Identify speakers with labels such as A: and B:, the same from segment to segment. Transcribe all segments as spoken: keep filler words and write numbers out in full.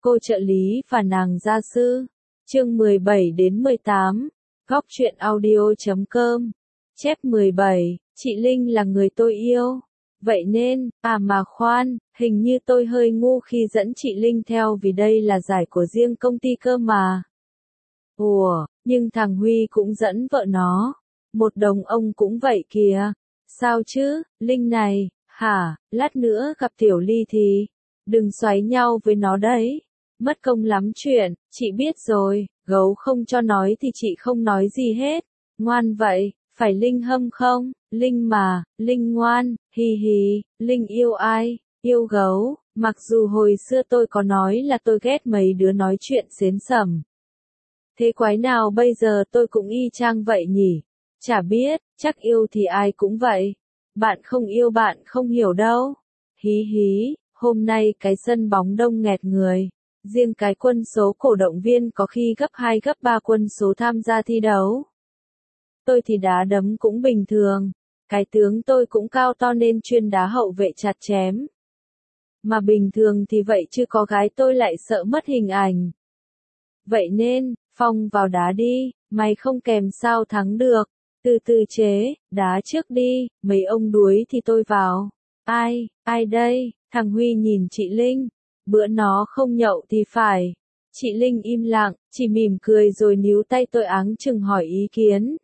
A: Cô trợ lý và nàng gia sư. Chương mười bảy đến mười tám. Góc truyện audio chấm com. Chép mười bảy. Chị Linh là người tôi yêu. Vậy nên, à mà khoan, hình như tôi hơi ngu khi dẫn chị Linh theo vì đây là giải của riêng công ty cơ mà. Ủa, nhưng thằng Huy cũng dẫn vợ nó. Một đồng ông cũng vậy kìa. Sao chứ, Linh này, hả, lát nữa gặp Tiểu Ly thì, đừng xoáy nhau với nó đấy. Mất công lắm chuyện, chị biết rồi, gấu không cho nói thì chị không nói gì hết. Ngoan vậy, phải Linh hâm không? Linh mà, Linh ngoan, hì hì, Linh yêu ai? Yêu gấu, mặc dù hồi xưa tôi có nói là tôi ghét mấy đứa nói chuyện xến xẩm. Thế quái nào bây giờ tôi cũng y chang vậy nhỉ? Chả biết, chắc yêu thì ai cũng vậy. Bạn không yêu bạn không hiểu đâu. Hí hí, hôm nay cái sân bóng đông nghẹt người. Riêng cái quân số cổ động viên có khi gấp hai gấp ba quân số tham gia thi đấu. Tôi thì đá đấm cũng bình thường. Cái tướng tôi cũng cao to nên chuyên đá hậu vệ chặt chém. Mà bình thường thì vậy chứ có gái tôi lại sợ mất hình ảnh. Vậy nên, Phong vào đá đi, mày không kèm sao thắng được. Từ từ chế, đá trước đi, mấy ông đuối thì tôi vào. Ai, ai đây? Thằng Huy nhìn chị Linh. Bữa nó không nhậu thì phải. Chị Linh im lặng, chỉ mỉm cười rồi níu tay tôi áng chừng hỏi ý kiến.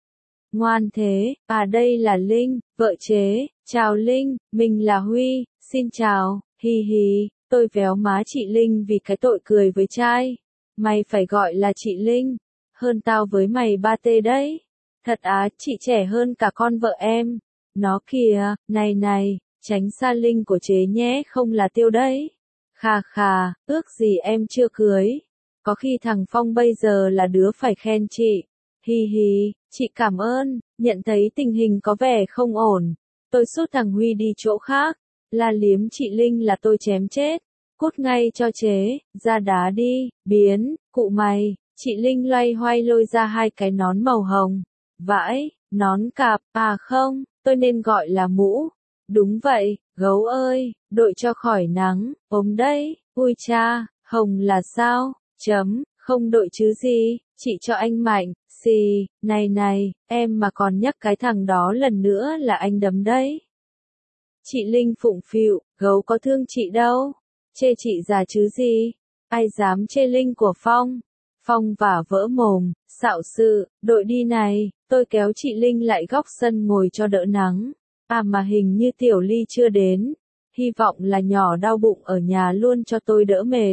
A: Ngoan thế, à đây là Linh, vợ chế. Chào Linh, mình là Huy, xin chào, hi hi. Tôi véo má chị Linh vì cái tội cười với trai. Mày phải gọi là chị Linh. Hơn tao với mày ba tê đấy. Thật á, chị trẻ hơn cả con vợ em. Nó kìa, này này, tránh xa Linh của chế nhé, không là tiêu đấy. Khà khà, ước gì em chưa cưới. Có khi thằng Phong bây giờ là đứa phải khen chị. Hi hi, chị cảm ơn, nhận thấy tình hình có vẻ không ổn. Tôi sút thằng Huy đi chỗ khác. La liếm chị Linh là tôi chém chết. Cút ngay cho chế, ra đá đi, biến, cụ mày. Chị Linh loay hoay lôi ra hai cái nón màu hồng. Vãi, nón cạp, à không, tôi nên gọi là mũ. Đúng vậy, gấu ơi, đội cho khỏi nắng, ốm đấy, ui cha, hồng là sao, chấm, không đội chứ gì, chị cho anh Mạnh, xì, này này, em mà còn nhắc cái thằng đó lần nữa là anh đấm đấy. Chị Linh phụng phịu, gấu có thương chị đâu, chê chị già chứ gì, ai dám chê Linh của Phong. Phong vả vỡ mồm, xạo sự, đội đi này, tôi kéo chị Linh lại góc sân ngồi cho đỡ nắng. À mà hình như Tiểu Ly chưa đến, hy vọng là nhỏ đau bụng ở nhà luôn cho tôi đỡ mệt.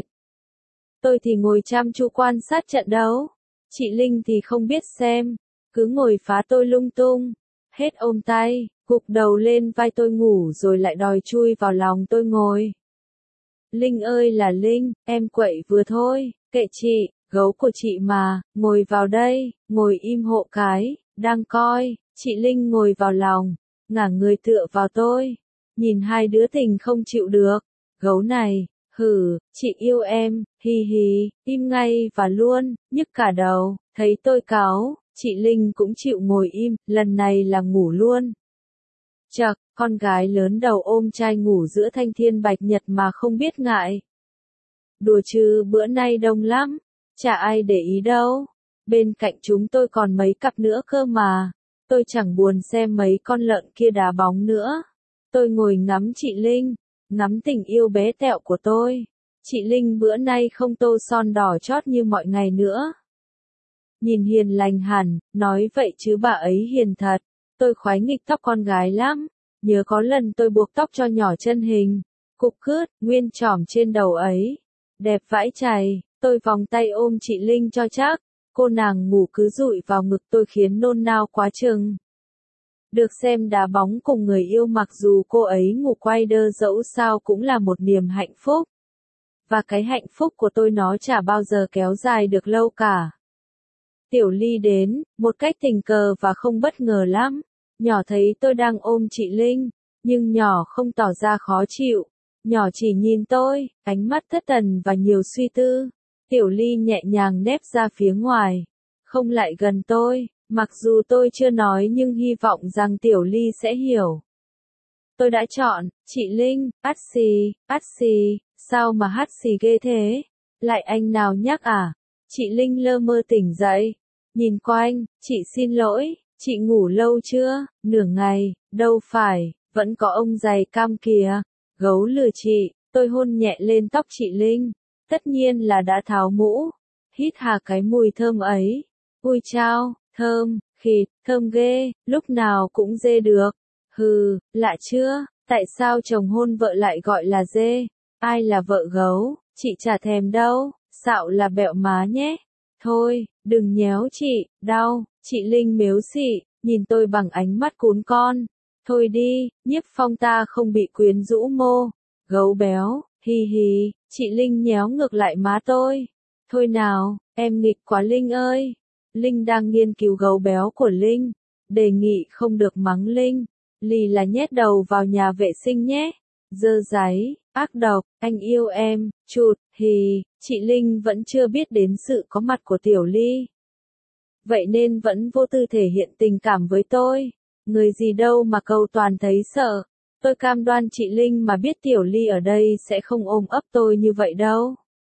A: Tôi thì ngồi chăm chú quan sát trận đấu, chị Linh thì không biết xem, cứ ngồi phá tôi lung tung, hết ôm tay, gục đầu lên vai tôi ngủ rồi lại đòi chui vào lòng tôi ngồi. Linh ơi là Linh, em quậy vừa thôi, kệ chị. Gấu của chị mà, ngồi vào đây, ngồi im hộ cái, đang coi, chị Linh ngồi vào lòng, ngả người tựa vào tôi, nhìn hai đứa tình không chịu được, gấu này, hử, chị yêu em, hi hi, im ngay và luôn, nhức cả đầu, thấy tôi cáu, chị Linh cũng chịu ngồi im, lần này là ngủ luôn. Chậc, con gái lớn đầu ôm trai ngủ giữa thanh thiên bạch nhật mà không biết ngại. Đùa chứ bữa nay đông lắm. Chả ai để ý đâu. Bên cạnh chúng tôi còn mấy cặp nữa cơ mà. Tôi chẳng buồn xem mấy con lợn kia đá bóng nữa. Tôi ngồi ngắm chị Linh, ngắm tình yêu bé tẹo của tôi. Chị Linh bữa nay không tô son đỏ chót như mọi ngày nữa. Nhìn hiền lành hẳn, nói vậy chứ bà ấy hiền thật. Tôi khoái nghịch tóc con gái lắm. Nhớ có lần tôi buộc tóc cho nhỏ chân hình. Cục cướt, nguyên chỏm trên đầu ấy. Đẹp vãi chày. Tôi vòng tay ôm chị Linh cho chắc, cô nàng ngủ cứ dụi vào ngực tôi khiến nôn nao quá chừng. Được xem đá bóng cùng người yêu mặc dù cô ấy ngủ quay đơ dẫu sao cũng là một niềm hạnh phúc. Và cái hạnh phúc của tôi nó chả bao giờ kéo dài được lâu cả. Tiểu Ly đến, một cách tình cờ và không bất ngờ lắm. Nhỏ thấy tôi đang ôm chị Linh, nhưng nhỏ không tỏ ra khó chịu. Nhỏ chỉ nhìn tôi, ánh mắt thất thần và nhiều suy tư. Tiểu Ly nhẹ nhàng nép ra phía ngoài, không lại gần tôi, mặc dù tôi chưa nói nhưng hy vọng rằng Tiểu Ly sẽ hiểu. Tôi đã chọn, chị Linh, át xì, át xì, sao mà hát xì ghê thế? Lại anh nào nhắc à? Chị Linh lơ mơ tỉnh dậy, nhìn quanh, chị xin lỗi, chị ngủ lâu chưa? Nửa ngày, đâu phải, vẫn có ông giày cam kìa. Gấu lừa chị, tôi hôn nhẹ lên tóc chị Linh, tất nhiên là đã tháo mũ, hít hà cái mùi thơm ấy. Ui chao, thơm, khịt, thơm ghê, lúc nào cũng dê được. Hừ, lạ chưa, tại sao chồng hôn vợ lại gọi là dê? Ai là vợ gấu, chị chả thèm đâu, xạo là bẹo má nhé. Thôi, đừng nhéo chị, đau, chị Linh mếu xị, nhìn tôi bằng ánh mắt cún con. Thôi đi, Nhiếp Phong ta không bị quyến rũ mô. Gấu béo, hi hi, chị Linh nhéo ngược lại má tôi. Thôi nào, em nghịch quá Linh ơi. Linh đang nghiên cứu gấu béo của Linh. Đề nghị không được mắng Linh. Lì là nhét đầu vào nhà vệ sinh nhé. Dơ dáy, ác độc, anh yêu em, chụt, hì, chị Linh vẫn chưa biết đến sự có mặt của Tiểu Ly. Vậy nên vẫn vô tư thể hiện tình cảm với tôi. Người gì đâu mà cầu toàn thấy sợ. Tôi cam đoan chị Linh mà biết Tiểu Ly ở đây sẽ không ôm ấp tôi như vậy đâu.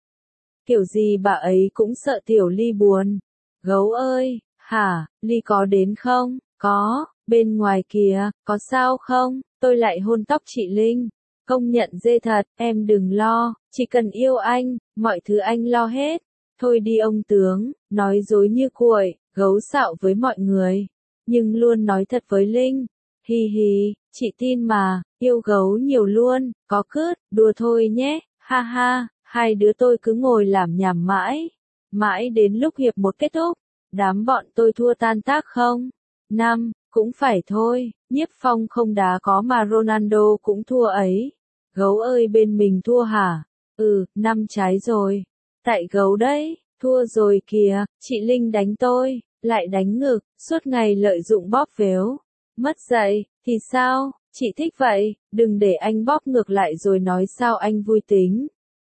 A: Kiểu gì bà ấy cũng sợ Tiểu Ly buồn. Gấu ơi, hả, Ly có đến không? Có, bên ngoài kìa, có sao không? Tôi lại hôn tóc chị Linh. Công nhận dê thật, em đừng lo, chỉ cần yêu anh, mọi thứ anh lo hết. Thôi đi ông tướng, nói dối như cuội, gấu xạo với mọi người, nhưng luôn nói thật với Linh. Hi hi, chị tin mà, yêu gấu nhiều luôn, có cứt, đùa thôi nhé, ha ha, hai đứa tôi cứ ngồi làm nhảm mãi, mãi đến lúc hiệp một kết thúc, đám bọn tôi thua tan tác không? Năm, cũng phải thôi, Nhiếp Phong không đá có mà Ronaldo cũng thua ấy. Gấu ơi bên mình thua hả? Ừ, năm trái rồi. Tại gấu đấy, thua rồi kìa, chị Linh đánh tôi, lại đánh ngực, suốt ngày lợi dụng bóp véo. Mất dạy, thì sao, chị thích vậy, đừng để anh bóp ngược lại rồi nói sao anh vui tính.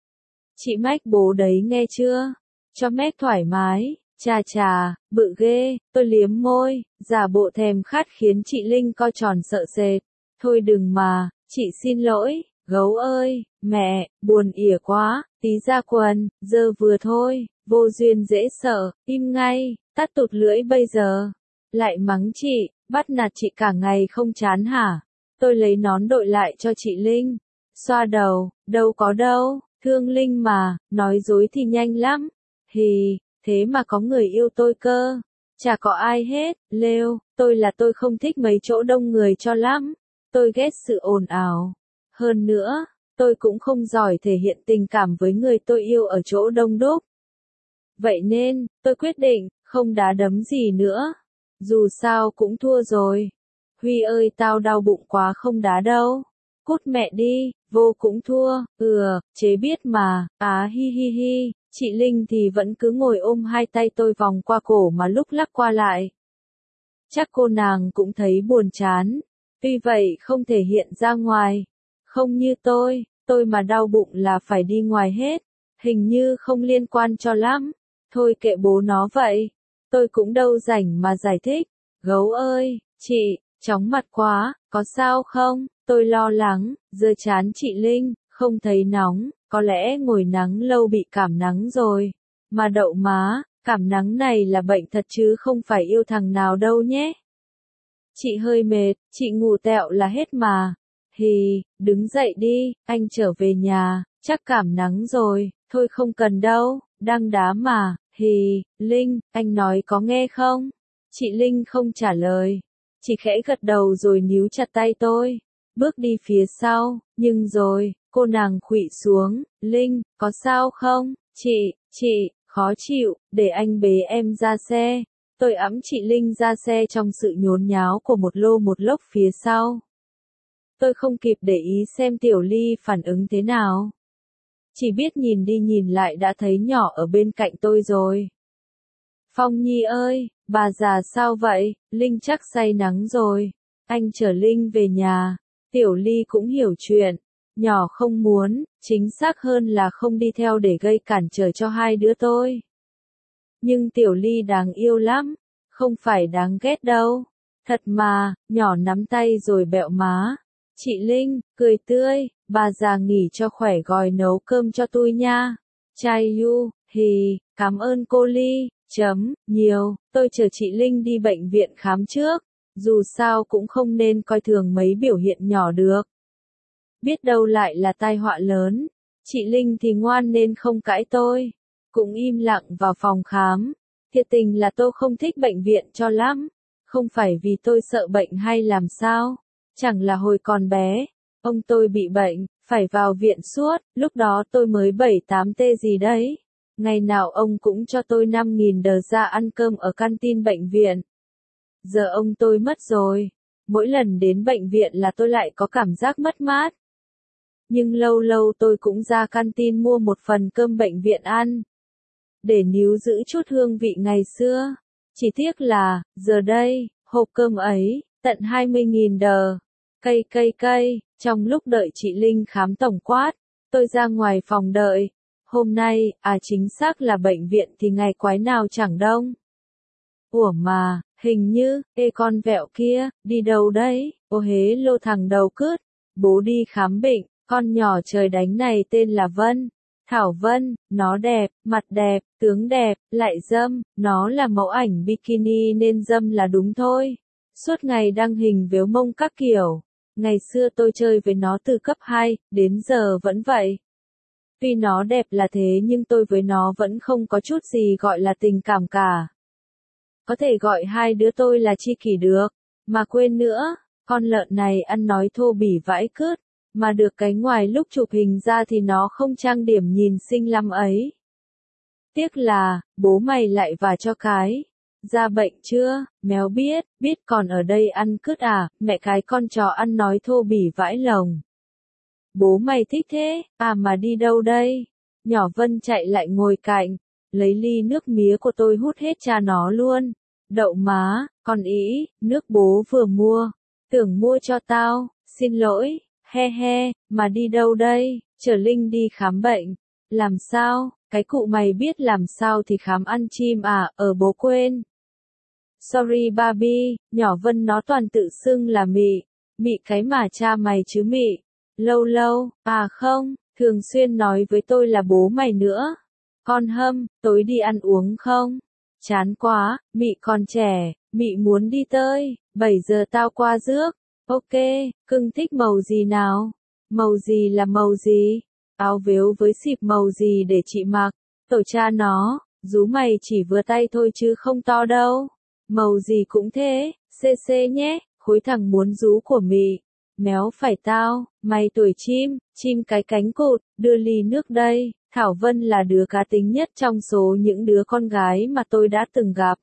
A: Chị mách bố đấy nghe chưa? Cho mách thoải mái, chà chà, bự ghê, tôi liếm môi, giả bộ thèm khát khiến chị Linh co tròn sợ sệt. Thôi đừng mà, chị xin lỗi, gấu ơi, mẹ, buồn ỉa quá, tí ra quần, giờ vừa thôi, vô duyên dễ sợ, im ngay, tắt tụt lưỡi bây giờ. Lại mắng chị, bắt nạt chị cả ngày không chán hả? Tôi lấy nón đội lại cho chị Linh. Xoa đầu, đâu có đâu, thương Linh mà, nói dối thì nhanh lắm. Hì, thế mà có người yêu tôi cơ. Chả có ai hết, lêu, tôi là tôi không thích mấy chỗ đông người cho lắm. Tôi ghét sự ồn ào. Hơn nữa, tôi cũng không giỏi thể hiện tình cảm với người tôi yêu ở chỗ đông đúc. Vậy nên, tôi quyết định, không đá đấm gì nữa. Dù sao cũng thua rồi. Huy ơi tao đau bụng quá không đá đâu. Cút mẹ đi, vô cũng thua, ừ, chế biết mà, á hi hi hi, chị Linh thì vẫn cứ ngồi ôm hai tay tôi vòng qua cổ mà lúc lắc qua lại. Chắc cô nàng cũng thấy buồn chán, tuy vậy không thể hiện ra ngoài. Không như tôi, tôi mà đau bụng là phải đi ngoài hết, hình như không liên quan cho lắm. Thôi kệ bố nó vậy, tôi cũng đâu rảnh mà giải thích. Gấu ơi, chị, chóng mặt quá, có sao không? Tôi lo lắng, giờ chán chị Linh, không thấy nóng, có lẽ ngồi nắng lâu bị cảm nắng rồi. Mà đậu má, cảm nắng này là bệnh thật chứ không phải yêu thằng nào đâu nhé. Chị hơi mệt, chị ngủ tẹo là hết mà. Hì, đứng dậy đi, anh trở về nhà, chắc cảm nắng rồi, thôi không cần đâu, đang đá mà. Hì, Linh, anh nói có nghe không? Chị Linh không trả lời, chỉ khẽ gật đầu rồi níu chặt tay tôi, bước đi phía sau, nhưng rồi, cô nàng khuỵu xuống, Linh, có sao không? Chị, chị, khó chịu, để anh bế em ra xe. Tôi ẵm chị Linh ra xe trong sự nhốn nháo của một lô một lốc phía sau. Tôi không kịp để ý xem Tiểu Ly phản ứng thế nào. Chỉ biết nhìn đi nhìn lại đã thấy nhỏ ở bên cạnh tôi rồi. Phong Nhi ơi, bà già sao vậy? Linh chắc say nắng rồi. Anh chở Linh về nhà. Tiểu Ly cũng hiểu chuyện. Nhỏ không muốn, chính xác hơn là không đi theo để gây cản trở cho hai đứa tôi. Nhưng Tiểu Ly đáng yêu lắm, không phải đáng ghét đâu. Thật mà, nhỏ nắm tay rồi bẹo má. Chị Linh, cười tươi, bà già nghỉ cho khỏe, gỏi nấu cơm cho tôi nha. Chai yu, hì, cảm ơn cô Ly, chấm, nhiều, tôi chờ chị Linh đi bệnh viện khám trước, dù sao cũng không nên coi thường mấy biểu hiện nhỏ được. Biết đâu lại là tai họa lớn, chị Linh thì ngoan nên không cãi tôi, cũng im lặng vào phòng khám. Thiệt tình là tôi không thích bệnh viện cho lắm, không phải vì tôi sợ bệnh hay làm sao, chẳng là hồi còn bé, ông tôi bị bệnh, phải vào viện suốt, lúc đó tôi mới bảy tám tê gì đấy. Ngày nào ông cũng cho tôi năm nghìn đờ ra ăn cơm ở canteen bệnh viện. Giờ ông tôi mất rồi, mỗi lần đến bệnh viện là tôi lại có cảm giác mất mát. Nhưng lâu lâu tôi cũng ra canteen mua một phần cơm bệnh viện ăn, để níu giữ chút hương vị ngày xưa. Chỉ tiếc là, giờ đây, hộp cơm ấy, tận hai mươi nghìn đờ. Cây cây cây, trong lúc đợi chị Linh khám tổng quát, tôi ra ngoài phòng đợi. Hôm nay, à chính xác là bệnh viện thì ngày quái nào chẳng đông. Ủa mà, hình như, ê con vẹo kia, đi đâu đấy, ô hế lô thằng đầu cứt, bố đi khám bệnh, con nhỏ trời đánh này tên là Vân. Thảo Vân, nó đẹp, mặt đẹp, tướng đẹp, lại dâm, nó là mẫu ảnh bikini nên dâm là đúng thôi. Suốt ngày đăng hình véo mông các kiểu. Ngày xưa tôi chơi với nó từ cấp hai, đến giờ vẫn vậy. Tuy nó đẹp là thế nhưng tôi với nó vẫn không có chút gì gọi là tình cảm cả. Có thể gọi hai đứa tôi là tri kỷ được, mà quên nữa, con lợn này ăn nói thô bỉ vãi cứt, mà được cái ngoài lúc chụp hình ra thì nó không trang điểm nhìn xinh lắm ấy. Tiếc là, bố mày lại vả cho cái. Ra bệnh chưa, méo biết, biết còn ở đây ăn cứt à, mẹ cái con chó ăn nói thô bỉ vãi lồng. Bố mày thích thế, à mà đi đâu đây? Nhỏ Vân chạy lại ngồi cạnh, lấy ly nước mía của tôi hút hết cha nó luôn. Đậu má, con ý, nước bố vừa mua, tưởng mua cho tao, xin lỗi, he he, mà đi đâu đây? Chở Linh đi khám bệnh. Làm sao, cái cụ mày biết làm sao thì khám ăn chim à, ở bố quên. Sorry Barbie, nhỏ Vân nó toàn tự xưng là mị, mị cái mà cha mày chứ mị. Lâu lâu, à không, thường xuyên nói với tôi là bố mày nữa. Con Hâm, tối đi ăn uống không? Chán quá, mị còn trẻ, mị muốn đi tới, bảy giờ tao qua rước. Ok, cưng thích màu gì nào? Màu gì là màu gì? Áo vếu với xịp màu gì để chị mặc? Tổ cha nó, rú mày chỉ vừa tay thôi chứ không to đâu. Màu gì cũng thế, xê xê nhé, khối thằng muốn rú của mị. Méo phải tao, mày tuổi chim, chim cái cánh cụt, đưa ly nước đây. Thảo Vân là đứa cá tính nhất trong số những đứa con gái mà tôi đã từng gặp.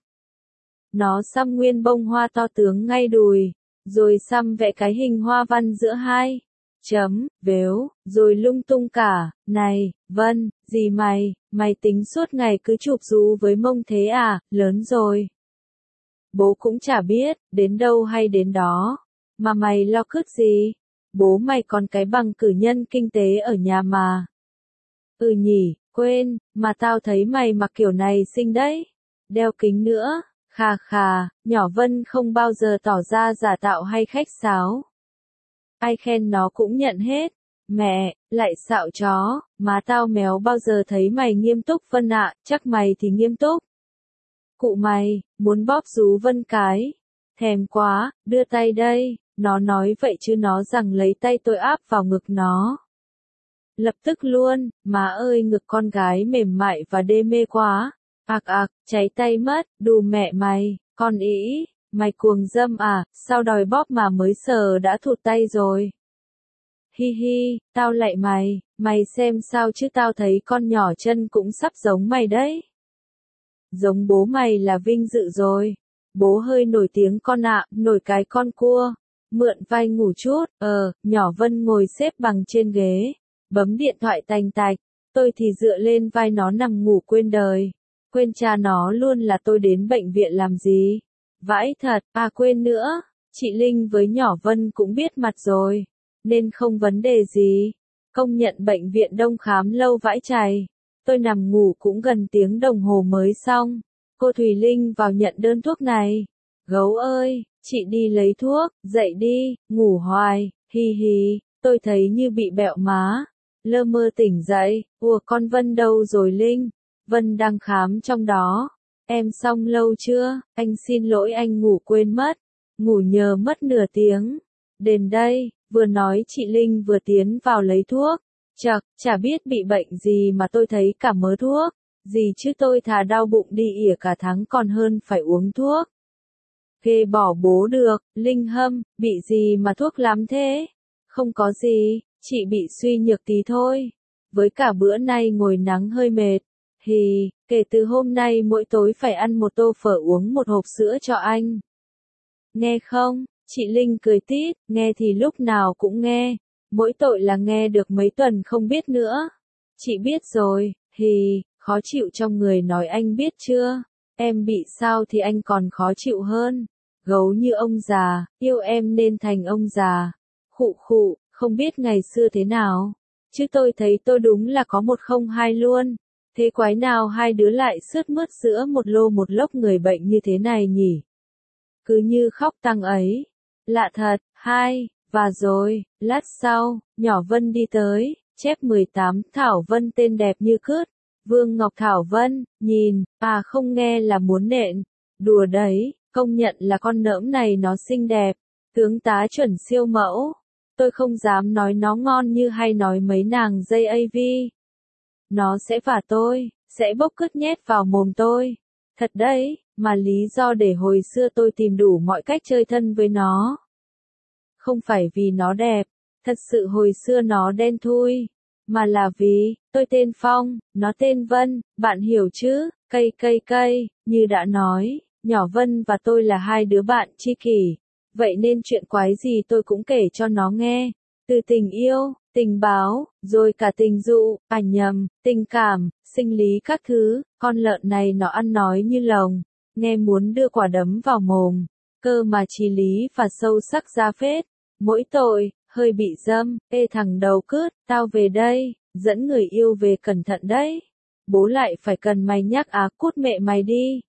A: Nó xăm nguyên bông hoa to tướng ngay đùi, rồi xăm vẽ cái hình hoa văn giữa hai chấm, vếu, rồi lung tung cả. Này, Vân, gì mày, mày tính suốt ngày cứ chụp rú với mông thế à, lớn rồi. Bố cũng chả biết, đến đâu hay đến đó. Mà mày lo cứt gì? Bố mày còn cái bằng cử nhân kinh tế ở nhà mà. Ừ nhỉ, quên, mà tao thấy mày mặc kiểu này xinh đấy. Đeo kính nữa, khà khà, nhỏ Vân không bao giờ tỏ ra giả tạo hay khách sáo. Ai khen nó cũng nhận hết. Mẹ, lại xạo chó, má tao méo bao giờ thấy mày nghiêm túc Vân ạ, chắc mày thì nghiêm túc. Cụ mày, muốn bóp rú Vân cái. Thèm quá, đưa tay đây, nó nói vậy chứ nó rằng lấy tay tôi áp vào ngực nó. Lập tức luôn, má ơi ngực con gái mềm mại và đê mê quá. Ạc ạc, cháy tay mất, đù mẹ mày, con ý, mày cuồng dâm à, sao đòi bóp mà mới sờ đã thụt tay rồi. Hi hi, tao lạy mày, mày xem sao chứ tao thấy con nhỏ chân cũng sắp giống mày đấy. Giống bố mày là vinh dự rồi. Bố hơi nổi tiếng con ạ, nổi cái con cua. Mượn vai ngủ chút, ờ, nhỏ Vân ngồi xếp bằng trên ghế. Bấm điện thoại tành tạch. Tôi thì dựa lên vai nó nằm ngủ quên đời. Quên cha nó luôn là tôi đến bệnh viện làm gì. Vãi thật, à quên nữa. Chị Linh với nhỏ Vân cũng biết mặt rồi. Nên không vấn đề gì. Công nhận bệnh viện đông khám lâu vãi chày. Tôi nằm ngủ cũng gần tiếng đồng hồ mới xong. Cô Thùy Linh vào nhận đơn thuốc này. Gấu ơi, chị đi lấy thuốc, dậy đi, ngủ hoài, hi hi, tôi thấy như bị bẹo má. lơ mơ tỉnh dậy, ủa con Vân đâu rồi Linh? Vân đang khám trong đó. Em xong lâu chưa? Anh xin lỗi anh ngủ quên mất. Ngủ nhờ mất nửa tiếng. Đến đây, vừa nói chị Linh vừa tiến vào lấy thuốc. Chật, chả biết bị bệnh gì mà tôi thấy cả mớ thuốc. Gì chứ tôi thà đau bụng đi ỉa cả tháng còn hơn phải uống thuốc. Ghê bỏ bố được, Linh hâm, bị gì mà thuốc lắm thế? Không có gì, chị bị suy nhược tí thôi. Với cả bữa nay ngồi nắng hơi mệt. Thì, kể từ hôm nay mỗi tối phải ăn một tô phở uống một hộp sữa cho anh. Nghe không? Chị Linh cười tít, nghe thì lúc nào cũng nghe. Mỗi tội là nghe được mấy tuần không biết nữa. Chị biết rồi, thì, khó chịu trong người nói anh biết chưa? Em bị sao thì anh còn khó chịu hơn. Gấu như ông già, yêu em nên thành ông già. Khụ khụ, không biết ngày xưa thế nào. Chứ tôi thấy tôi đúng là có một không hai luôn. Thế quái nào hai đứa lại sướt mướt giữa một lô một lốc người bệnh như thế này nhỉ? Cứ như khóc tăng ấy. Lạ thật, hai, và rồi, lát sau, nhỏ Vân đi tới, chép mười tám, Thảo Vân tên đẹp như cứt. Vương Ngọc Thảo Vân, nhìn, à không nghe là muốn nện. Đùa đấy, công nhận là con nỡm này nó xinh đẹp. Tướng tá chuẩn siêu mẫu. Tôi không dám nói nó ngon như hay nói mấy nàng dây a vê. Nó sẽ vả tôi, sẽ bốc cứt nhét vào mồm tôi. Thật đấy, mà lý do để hồi xưa tôi tìm đủ mọi cách chơi thân với nó. Không phải vì nó đẹp, thật sự hồi xưa nó đen thui. Mà là vì, tôi tên Phong, nó tên Vân, bạn hiểu chứ, cây cây cây, như đã nói, nhỏ Vân và tôi là hai đứa bạn tri kỷ. Vậy nên chuyện quái gì tôi cũng kể cho nó nghe. Từ tình yêu, tình báo, rồi cả tình dụ, à nhầm, tình cảm, sinh lý các thứ, con lợn này nó ăn nói như lồng, nghe muốn đưa quả đấm vào mồm, cơ mà trí lý và sâu sắc ra phết. Mỗi tội, hơi bị dâm, ê thằng đầu cứt, tao về đây, dẫn người yêu về cẩn thận đấy. Bố lại phải cần mày nhắc á cút mẹ mày đi.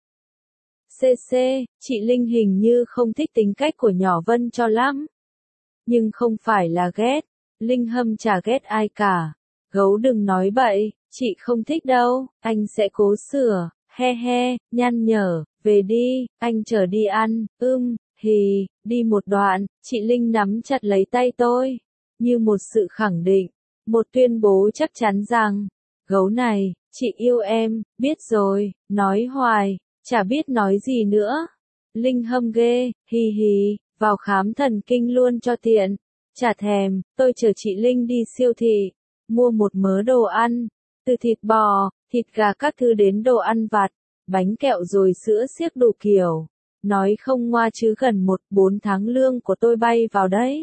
A: xê xê, chị Linh hình như không thích tính cách của nhỏ Vân cho lắm. Nhưng không phải là ghét, Linh hâm chả ghét ai cả. Gấu đừng nói bậy, chị không thích đâu, anh sẽ cố sửa, he he, nhăn nhở, về đi, anh chở đi ăn, ưm, hì, đi một đoạn, chị Linh nắm chặt lấy tay tôi, như một sự khẳng định, một tuyên bố chắc chắn rằng, gấu này, chị yêu em, biết rồi, nói hoài, chả biết nói gì nữa. Linh hâm ghê, hì hì, vào khám thần kinh luôn cho tiện. Chả thèm, tôi chở chị Linh đi siêu thị, mua một mớ đồ ăn, từ thịt bò, thịt gà các thứ đến đồ ăn vặt, bánh kẹo rồi sữa xiếc đủ kiểu. Nói không ngoa chứ gần một bốn tháng lương của tôi bay vào đấy.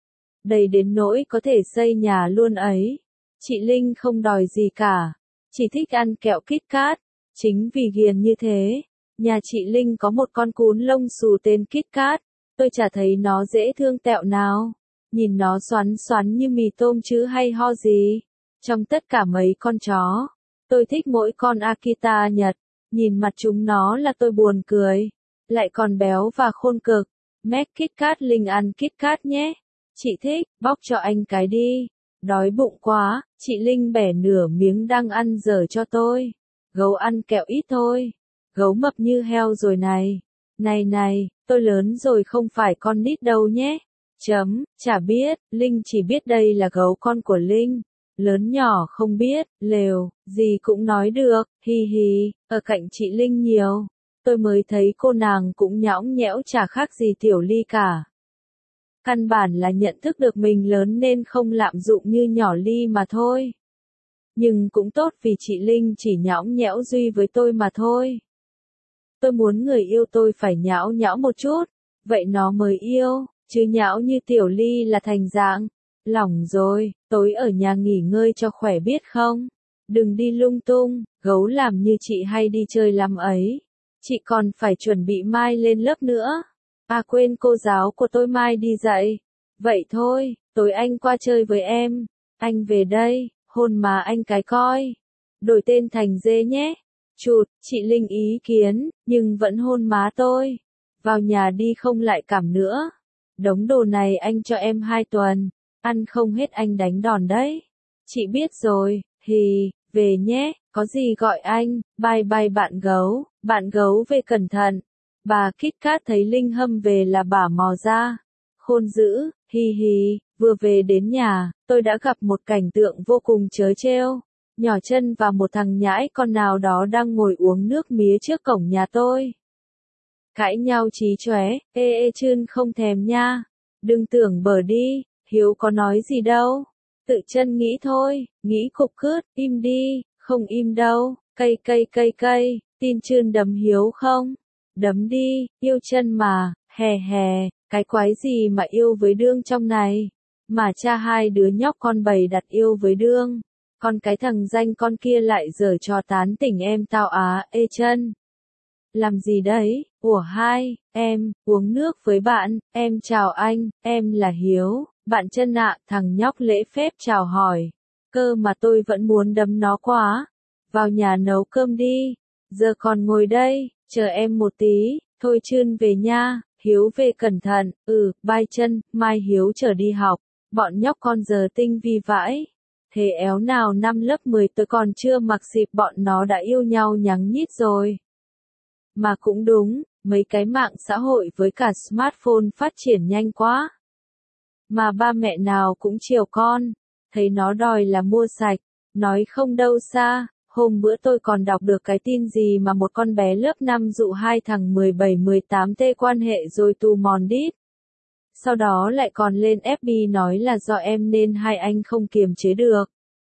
A: Đầy đến nỗi có thể xây nhà luôn ấy. Chị Linh không đòi gì cả, chỉ thích ăn kẹo Kit Kat. Chính vì ghiền như thế, nhà chị Linh có một con cún lông xù tên Kit Kat. Tôi chả thấy nó dễ thương tẹo nào. Nhìn nó xoắn xoắn như mì tôm chứ hay ho gì. Trong tất cả mấy con chó, tôi thích mỗi con Akita Nhật. Nhìn mặt chúng nó là tôi buồn cười. Lại còn béo và khôn cực. Mac Kit Kat Linh ăn Kit Kat nhé. Chị thích, bóc cho anh cái đi. Đói bụng quá, chị Linh bẻ nửa miếng đang ăn dở cho tôi. Gấu ăn kẹo ít thôi. Gấu mập như heo rồi này. Này này, tôi lớn rồi không phải con nít đâu nhé. Chấm, chả biết, Linh chỉ biết đây là gấu con của Linh. Lớn nhỏ không biết, lều, gì cũng nói được, hi hi, ở cạnh chị Linh nhiều. Tôi mới thấy cô nàng cũng nhõng nhẽo chả khác gì Tiểu Ly cả. Căn bản là nhận thức được mình lớn nên không lạm dụng như nhỏ Ly mà thôi. Nhưng cũng tốt vì chị Linh chỉ nhõng nhẽo duy với tôi mà thôi. Tôi muốn người yêu tôi phải nhão nhão một chút, vậy nó mới yêu, chứ nhão như Tiểu Ly là thành dạng. Lỏng rồi, tối ở nhà nghỉ ngơi cho khỏe biết không? Đừng đi lung tung, gấu làm như chị hay đi chơi lắm ấy. Chị còn phải chuẩn bị mai lên lớp nữa. À quên cô giáo của tôi mai đi dạy. Vậy thôi, tối anh qua chơi với em. Anh về đây, hôn má anh cái coi. Đổi tên thành Dê nhé. Chụt, chị Linh ý kiến, nhưng vẫn hôn má tôi. Vào nhà đi không lại cảm nữa. Đống đồ này anh cho em hai tuần. Ăn không hết anh đánh đòn đấy. Chị biết rồi, hì, về nhé, có gì gọi anh, bye bye bạn gấu, bạn gấu về cẩn thận. Bà Kit Kat thấy Linh Hâm về là bả mò ra. Khôn dữ, hi hi, vừa về đến nhà, tôi đã gặp một cảnh tượng vô cùng trớ trêu. Nhỏ Chân và một thằng nhãi con nào đó đang ngồi uống nước mía trước cổng nhà tôi. Cãi nhau chí chóe, ê ê Trơn không thèm nha. Đừng tưởng bở đi, Hiếu có nói gì đâu. Tự Chân nghĩ thôi, nghĩ cục cứt, im đi, không im đâu, cây cây cây cây, tin Trơn đấm Hiếu không? Đấm đi, yêu Chân mà, hè hè, cái quái gì mà yêu với Đương trong này. Mà cha hai đứa nhóc con bầy đặt yêu với Đương. Còn cái thằng danh con kia lại giở trò tán tỉnh em tao á, ê Chân. Làm gì đấy, ủa hai, em, uống nước với bạn, em chào anh, em là Hiếu, bạn Chân ạ, thằng nhóc lễ phép chào hỏi. Cơ mà tôi vẫn muốn đấm nó quá. Vào nhà nấu cơm đi, giờ còn ngồi đây, chờ em một tí, thôi Trơn về nha, Hiếu về cẩn thận, ừ, bye Chân, mai Hiếu trở đi học, bọn nhóc con giờ tinh vi vãi. Thế éo nào năm lớp mười tôi còn chưa mặc dịp bọn nó đã yêu nhau nhắng nhít rồi. Mà cũng đúng, mấy cái mạng xã hội với cả smartphone phát triển nhanh quá. Mà ba mẹ nào cũng chiều con, thấy nó đòi là mua sạch, nói không đâu xa. Hôm bữa tôi còn đọc được cái tin gì mà một con bé lớp năm dụ hai thằng mười bảy mười tám tê quan hệ rồi tù mòn đít. Sau đó lại còn lên ép bê nói là do em nên hai anh không kiềm chế được.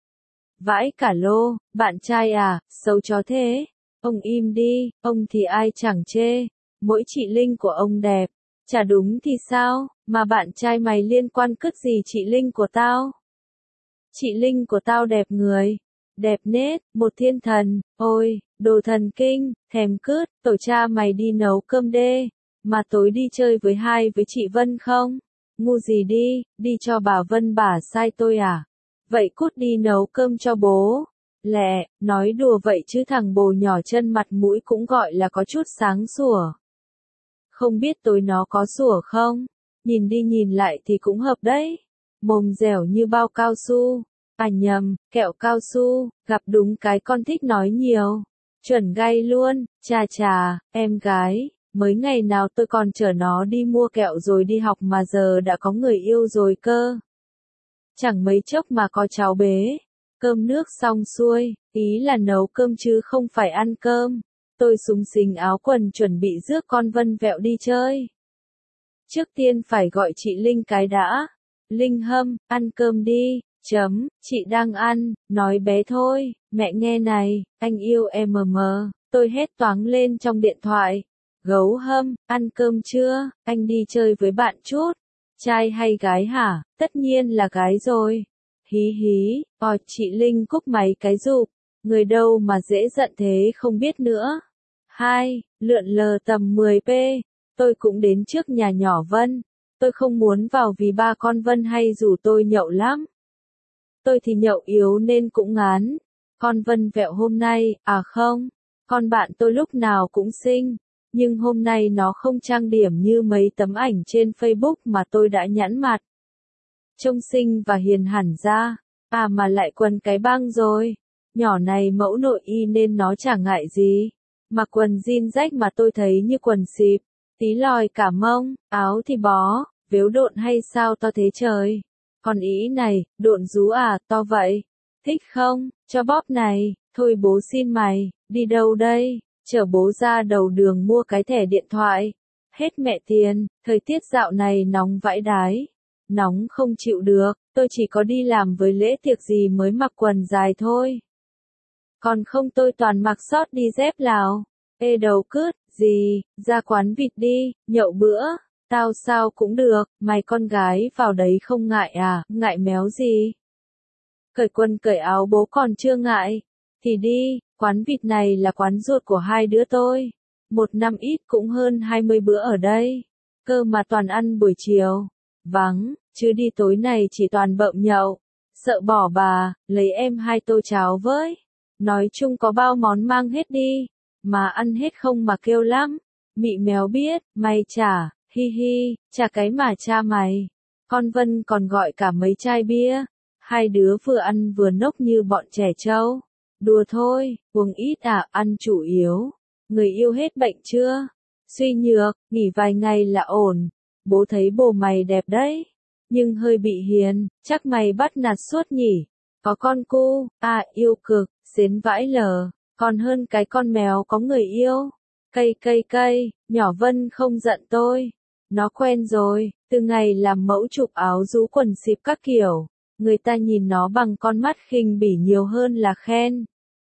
A: Vãi cả lô, bạn trai à, xấu chó thế. Ông im đi, ông thì ai chẳng chê. Mỗi chị Linh của ông đẹp. Chả đúng thì sao, mà bạn trai mày liên quan cứt gì chị Linh của tao? Chị Linh của tao đẹp người. Đẹp nết, một thiên thần, ôi, đồ thần kinh, thèm cứt, tổ cha mày đi nấu cơm đê, mà tối đi chơi với hai với chị Vân không? Ngu gì đi, đi cho bà Vân bả sai tôi à? Vậy cút đi nấu cơm cho bố. Lẹ, nói đùa vậy chứ thằng bồ nhỏ Chân mặt mũi cũng gọi là có chút sáng sủa. Không biết tối nó có sủa không? Nhìn đi nhìn lại thì cũng hợp đấy. Mồm dẻo như bao cao su. À nhầm, kẹo cao su, gặp đúng cái con thích nói nhiều. Chuẩn gay luôn, chà chà, em gái, mới ngày nào tôi còn chở nó đi mua kẹo rồi đi học mà giờ đã có người yêu rồi cơ. Chẳng mấy chốc mà có cháu bế. Cơm nước xong xuôi, ý là nấu cơm chứ không phải ăn cơm. Tôi xúng xính áo quần chuẩn bị rước con Vân Vẹo đi chơi. Trước tiên phải gọi chị Linh cái đã. Linh Hâm, ăn cơm đi. Chấm, chị đang ăn, nói bé thôi, mẹ nghe này, anh yêu em mờ mờ, tôi hét toáng lên trong điện thoại. Gấu Hâm, ăn cơm chưa, anh đi chơi với bạn chút. Trai hay gái hả, tất nhiên là gái rồi. Hí hí, ôi chị Linh cúp máy cái rụp, người đâu mà dễ giận thế không biết nữa. Hai, lượn lờ tầm mười pê, tôi cũng đến trước nhà nhỏ Vân, tôi không muốn vào vì ba con Vân hay rủ tôi nhậu lắm. Tôi thì nhậu yếu nên cũng ngán. Con Vân Vẹo hôm nay, à không, con bạn tôi lúc nào cũng xinh, nhưng hôm nay nó không trang điểm như mấy tấm ảnh trên Facebook mà tôi đã nhẵn mặt. Trông xinh và hiền hẳn ra, à mà lại quần cái băng rồi. Nhỏ này mẫu nội y nên nó chả ngại gì. Mặc quần jean rách mà tôi thấy như quần xịp, tí lòi cả mông, áo thì bó, véo độn hay sao to thế trời. Còn ý này, độn rú à, to vậy. Thích không, cho bóp này, thôi bố xin mày, đi đâu đây, chở bố ra đầu đường mua cái thẻ điện thoại. Hết mẹ tiền, thời tiết dạo này nóng vãi đái. Nóng không chịu được, tôi chỉ có đi làm với lễ tiệc gì mới mặc quần dài thôi. Còn không tôi toàn mặc short đi dép Lào. Ê đầu cứt, gì, ra quán vịt đi, nhậu bữa. Tao sao cũng được, mày con gái vào đấy không ngại à, ngại méo gì. Cởi quần cởi áo bố còn chưa ngại. Thì đi, quán vịt này là quán ruột của hai đứa tôi. Một năm ít cũng hơn hai mươi bữa ở đây. Cơ mà toàn ăn buổi chiều. Vắng, chứ đi tối này chỉ toàn bợm nhậu. Sợ bỏ bà, lấy em hai tô cháo với. Nói chung có bao món mang hết đi. Mà ăn hết không mà kêu lắm. Mị méo biết, mày chả. Hi hi, chả cái mà cha mày. Con Vân còn gọi cả mấy chai bia. Hai đứa vừa ăn vừa nốc như bọn trẻ trâu. Đùa thôi, uống ít à, ăn chủ yếu. Người yêu hết bệnh chưa? Suy nhược, nghỉ vài ngày là ổn. Bố thấy bồ mày đẹp đấy. Nhưng hơi bị hiền, chắc mày bắt nạt suốt nhỉ. Có con cu, à yêu cực, xến vãi lờ. Còn hơn cái con mèo có người yêu. Cây cây cây, nhỏ Vân không giận tôi. Nó quen rồi, từ ngày làm mẫu chụp áo rú quần xịp các kiểu. Người ta nhìn nó bằng con mắt khinh bỉ nhiều hơn là khen.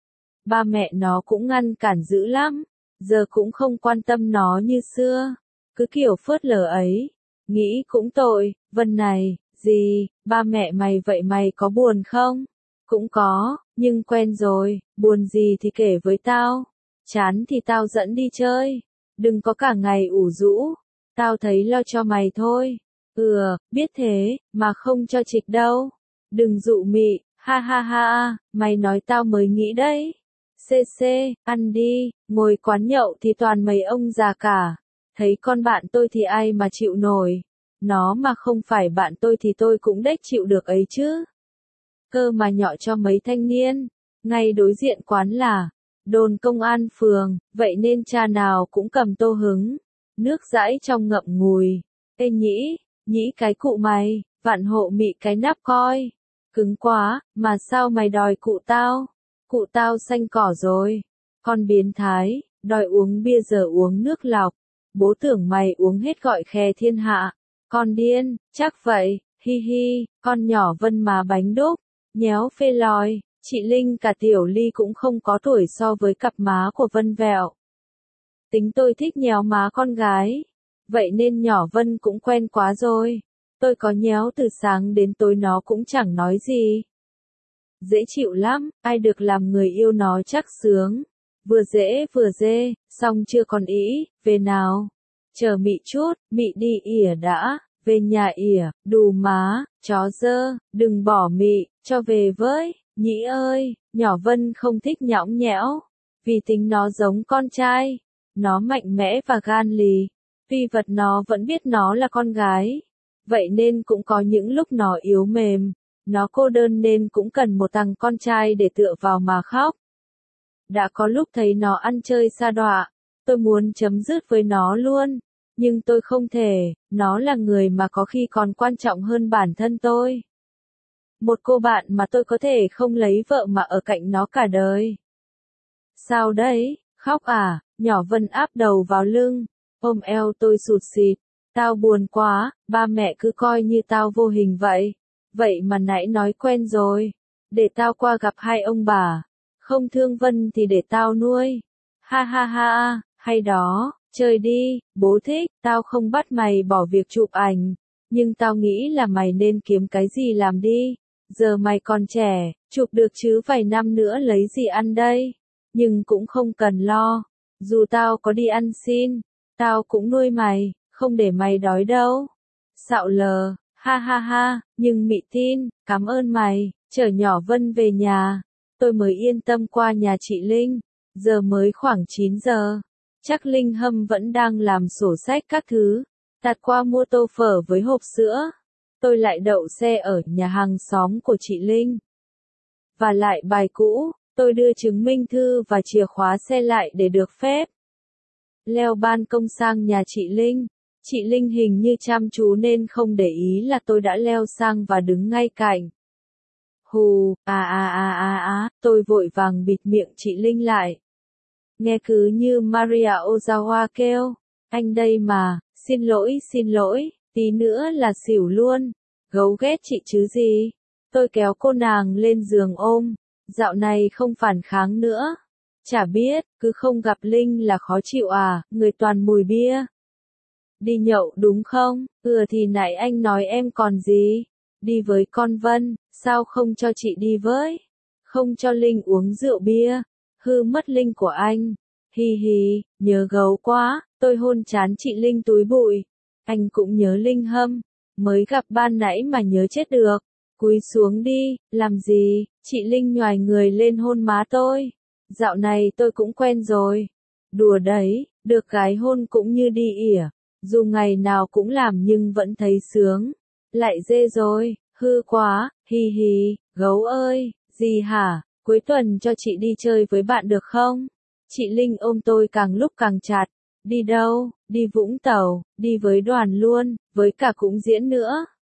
A: Ba mẹ nó cũng ngăn cản dữ lắm, giờ cũng không quan tâm nó như xưa, cứ kiểu phớt lờ ấy. Nghĩ cũng tội, Vân này, gì, ba mẹ mày vậy mày có buồn không? Cũng có, nhưng quen rồi, buồn gì thì kể với tao. Chán thì tao dẫn đi chơi, đừng có cả ngày ủ rũ, tao thấy lo cho mày thôi. Ừ, biết thế, mà không cho trịch đâu. Đừng dụ mị, ha ha ha, mày nói tao mới nghĩ đấy. Xê xê, ăn đi, ngồi quán nhậu thì toàn mấy ông già cả. Thấy con bạn tôi thì ai mà chịu nổi. Nó mà không phải bạn tôi thì tôi cũng đếch chịu được ấy chứ. Cơ mà nhọ cho mấy thanh niên. Ngay đối diện quán là đồn công an phường, vậy nên cha nào cũng cầm tô hứng. Nước dãi trong ngậm ngùi. Ê nhĩ, nhĩ cái cụ mày, vạn hộ mị cái nắp coi. Cứng quá, mà sao mày đòi cụ tao? Cụ tao xanh cỏ rồi. Con biến thái, đòi uống bia giờ uống nước lọc. Bố tưởng mày uống hết gọi khè thiên hạ. Con điên, chắc vậy, hi hi, con nhỏ Vân má bánh đúc, nhéo phê lòi. Chị Linh cả tiểu ly cũng không có tuổi so với cặp má của Vân vẹo. Tính tôi thích nhéo má con gái. Vậy nên nhỏ Vân cũng quen quá rồi. Tôi có nhéo từ sáng đến tối nó cũng chẳng nói gì. Dễ chịu lắm, ai được làm người yêu nó chắc sướng. Vừa dễ vừa dê, xong chưa còn ý, về nào. Chờ mị chút, mị đi ỉa đã, về nhà ỉa, đù má, chó dơ, đừng bỏ mị, cho về với. Nhĩ ơi, nhỏ Vân không thích nhõng nhẽo, vì tính nó giống con trai. Nó mạnh mẽ và gan lì, tuy vật nó vẫn biết nó là con gái. Vậy nên cũng có những lúc nó yếu mềm, nó cô đơn nên cũng cần một thằng con trai để tựa vào mà khóc. Đã có lúc thấy nó ăn chơi sa đọa, tôi muốn chấm dứt với nó luôn, nhưng tôi không thể, nó là người mà có khi còn quan trọng hơn bản thân tôi. Một cô bạn mà tôi có thể không lấy vợ mà ở cạnh nó cả đời. Sao đấy, khóc à, nhỏ Vân áp đầu vào lưng, ôm eo tôi sụt sịt. Tao buồn quá, ba mẹ cứ coi như tao vô hình vậy. Vậy mà nãy nói quen rồi. Để tao qua gặp hai ông bà. Không thương Vân thì để tao nuôi. Ha ha ha, hay đó, chơi đi, bố thích, tao không bắt mày bỏ việc chụp ảnh. Nhưng tao nghĩ là mày nên kiếm cái gì làm đi. Giờ mày còn trẻ, chụp được chứ vài năm nữa lấy gì ăn đây. Nhưng cũng không cần lo. Dù tao có đi ăn xin, tao cũng nuôi mày. Không để mày đói đâu. Xạo lờ, ha ha ha, nhưng mị tin, cảm ơn mày, chở nhỏ Vân về nhà. Tôi mới yên tâm qua nhà chị Linh. Giờ mới khoảng chín giờ. Chắc Linh Hâm vẫn đang làm sổ sách các thứ. Tạt qua mua tô phở với hộp sữa. Tôi lại đậu xe ở nhà hàng xóm của chị Linh. Và lại bài cũ, tôi đưa chứng minh thư và chìa khóa xe lại để được phép. Leo ban công sang nhà chị Linh. Chị Linh hình như chăm chú nên không để ý là tôi đã leo sang và đứng ngay cạnh. Hù, à à à à à, tôi vội vàng bịt miệng chị Linh lại. Nghe cứ như Maria Ozawa kêu, anh đây mà, xin lỗi xin lỗi, tí nữa là xỉu luôn, gấu ghét chị chứ gì. Tôi kéo cô nàng lên giường ôm, dạo này không phản kháng nữa. Chả biết, cứ không gặp Linh là khó chịu à, người toàn mùi bia. Đi nhậu đúng không? Ừ thì nãy anh nói em còn gì? Đi với con Vân, sao không cho chị đi với? Không cho Linh uống rượu bia, hư mất Linh của anh. Hi hi, nhớ gấu quá, tôi hôn chán chị Linh túi bụi. Anh cũng nhớ Linh Hâm, mới gặp ban nãy mà nhớ chết được. Cúi xuống đi, làm gì? Chị Linh nhoài người lên hôn má tôi. Dạo này tôi cũng quen rồi. Đùa đấy, được gái hôn cũng như đi ỉa. Dù ngày nào cũng làm nhưng vẫn thấy sướng. Lại dê rồi, Hư quá, hi hi, gấu ơi, gì hả, cuối tuần cho chị đi chơi với bạn được không? Chị Linh ôm tôi càng lúc càng chặt. Đi đâu? Đi Vũng Tàu, đi với đoàn luôn, với cả cũng diễn nữa.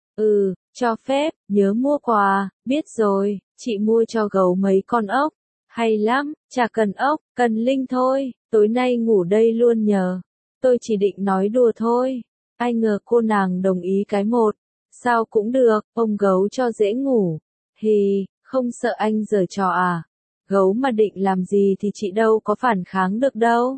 A: Ừ, cho phép, nhớ mua quà, biết rồi, chị mua cho gấu mấy con ốc. Hay lắm, chả cần ốc, cần Linh thôi, tối nay ngủ đây luôn nhờ. Tôi chỉ định nói đùa thôi. Ai ngờ cô nàng đồng ý cái một. Sao cũng được, ôm gấu cho dễ ngủ. Hì, không sợ anh giở trò à? Gấu mà định làm gì thì chị đâu có phản kháng được đâu.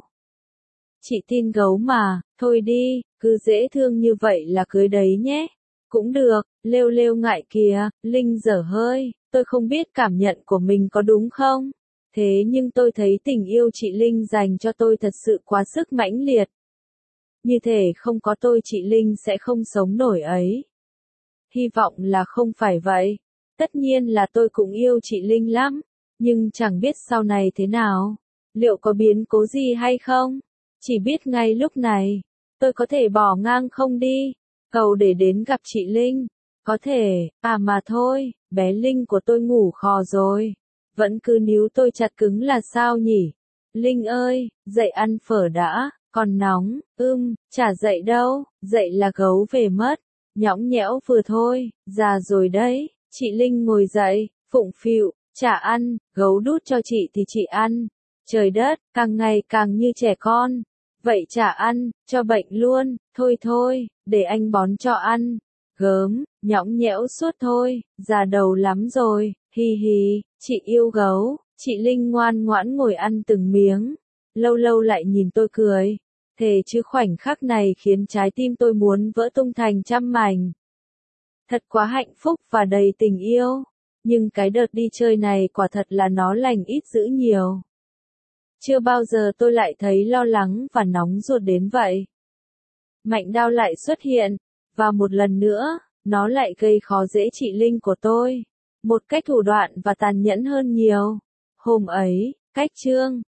A: Chị tin gấu mà, thôi đi, cứ dễ thương như vậy là cưới đấy nhé. Cũng được, lêu lêu ngại kìa, Linh dở hơi, tôi không biết cảm nhận của mình có đúng không? Thế nhưng tôi thấy tình yêu chị Linh dành cho tôi thật sự quá sức mãnh liệt. Như thể không có tôi chị Linh sẽ không sống nổi ấy. Hy vọng là không phải vậy. Tất nhiên là tôi cũng yêu chị Linh lắm, nhưng chẳng biết sau này thế nào. Liệu có biến cố gì hay không? Chỉ biết ngay lúc này, tôi có thể bỏ ngang không đi, cầu để đến gặp chị Linh. Có thể, à mà thôi, bé Linh của tôi ngủ khò rồi. Vẫn cứ níu tôi chặt cứng là sao nhỉ? Linh ơi, dậy ăn phở đã, còn nóng, ưm, chả dậy đâu, dậy là gấu về mất. Nhõng nhẽo vừa thôi, già rồi đấy, chị Linh ngồi dậy, phụng phịu, chả ăn, gấu đút cho chị thì chị ăn. Trời đất, càng ngày càng như trẻ con. Vậy chả ăn, cho bệnh luôn, thôi thôi, để anh bón cho ăn. Gớm, nhõng nhẽo suốt thôi, già đầu lắm rồi, hi hi, chị yêu gấu, chị Linh ngoan ngoãn ngồi ăn từng miếng. Lâu lâu lại nhìn tôi cười. Thề chứ khoảnh khắc này khiến trái tim tôi muốn vỡ tung thành trăm mảnh. Thật quá hạnh phúc và đầy tình yêu. Nhưng cái đợt đi chơi này quả thật là nó lành ít dữ nhiều. Chưa bao giờ tôi lại thấy lo lắng và nóng ruột đến vậy. Mạnh đao lại xuất hiện, và một lần nữa, nó lại gây khó dễ chị Linh của tôi. Một cách thủ đoạn và tàn nhẫn hơn nhiều. Hôm ấy, cách trương.